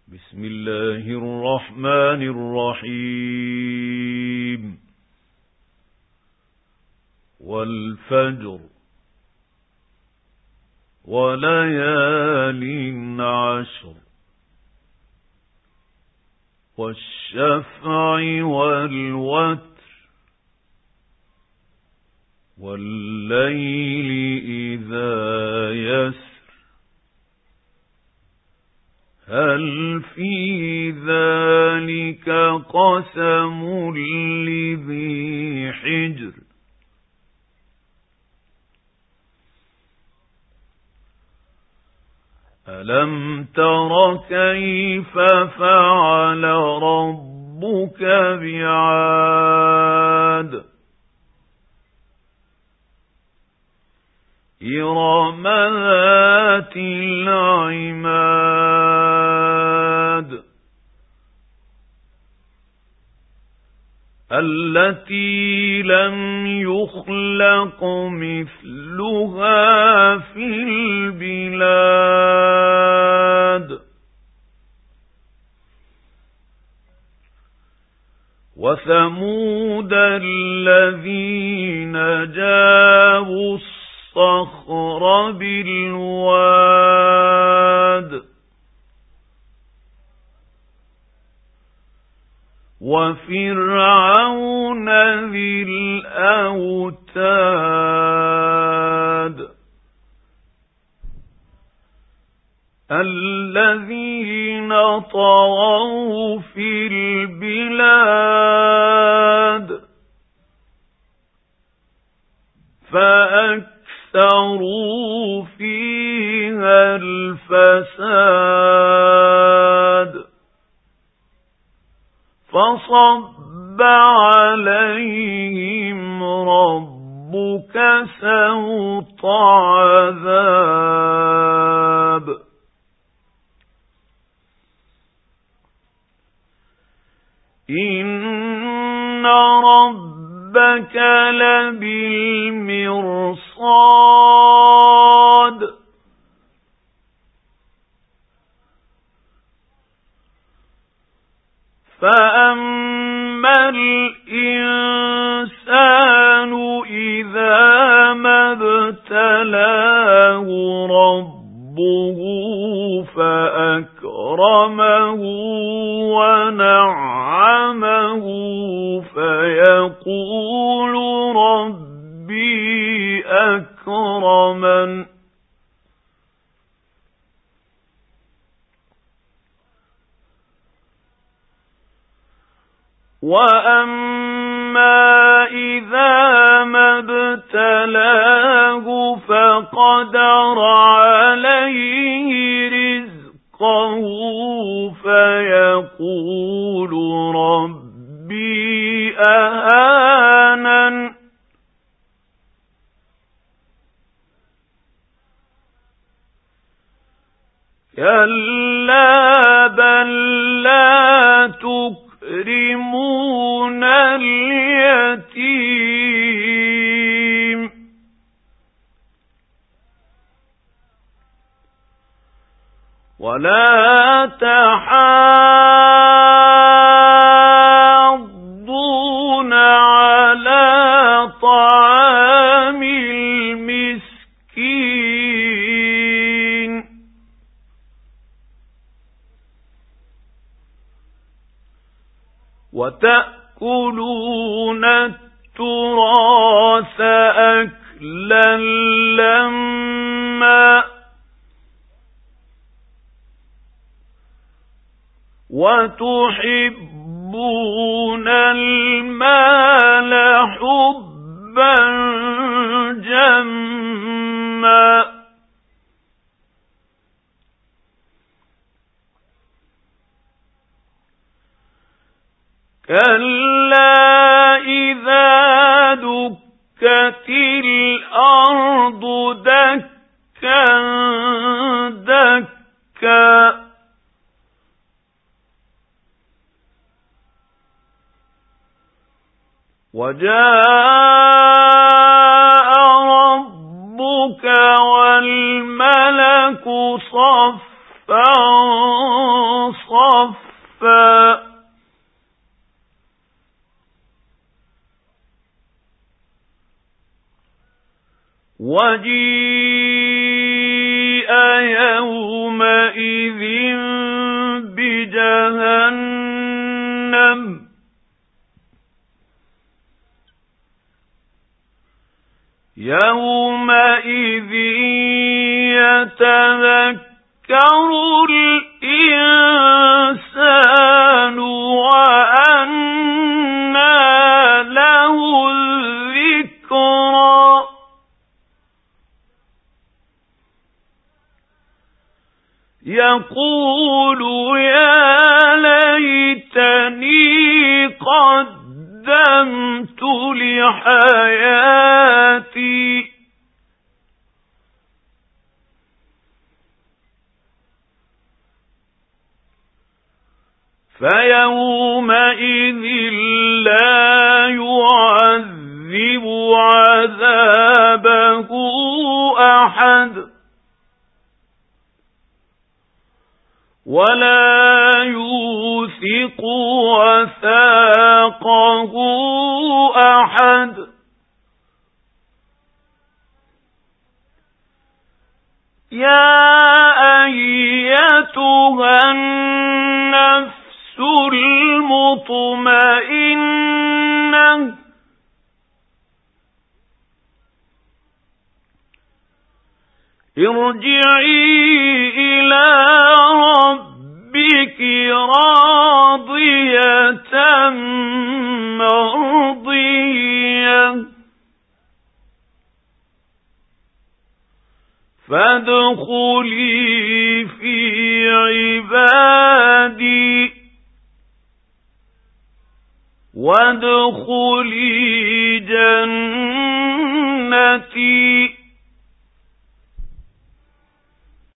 بسم الله الرحمن الرحيم والفجر وليال عشر والشفع والوتر والليل إذا يسر هل في ذلك قسم لذي حجر ألم تر كيف فعل ربك بعاد إرم ذات العماد التي لم يخلق مثلها في البلاد وثمود الذين جابوا الصخر بالواد وفرعون ذي الأوتاد الذين طغوا في البلاد فأكثروا فيها الفساد فصب عليهم ربك سوط عذاب إن ربك لبالمرصاد فأما الإنسان إذا ما ابتلاه ربه فأكرمه ونعمه فيقول ربي أكرمن وأما إذا ما ابتلاه فقدر عليه رزقه فيقول ربي أهانن كلا بل لا تكرمون اليتيم ولا تحاضون على طعام المسكين وتأكلون التراث أكلا لما وتحبون المال حبا جما كلا إذا دكت الأرض دكا دكا وجاء ربك والملك صفا صفا وجيء يومئذ بجهنم يومئذ يتذكر الإنسان وأنى له الذكرى يقول يا ليتني قدمت لحياتي فيومئذ لا يعذب عذابه أحد ولا يوثق وثاقه أحد يا أيتها النفس المطمئنة ارجعي إلى ربك راضية مرضية فادخلي في عبادي وادخلي جنتي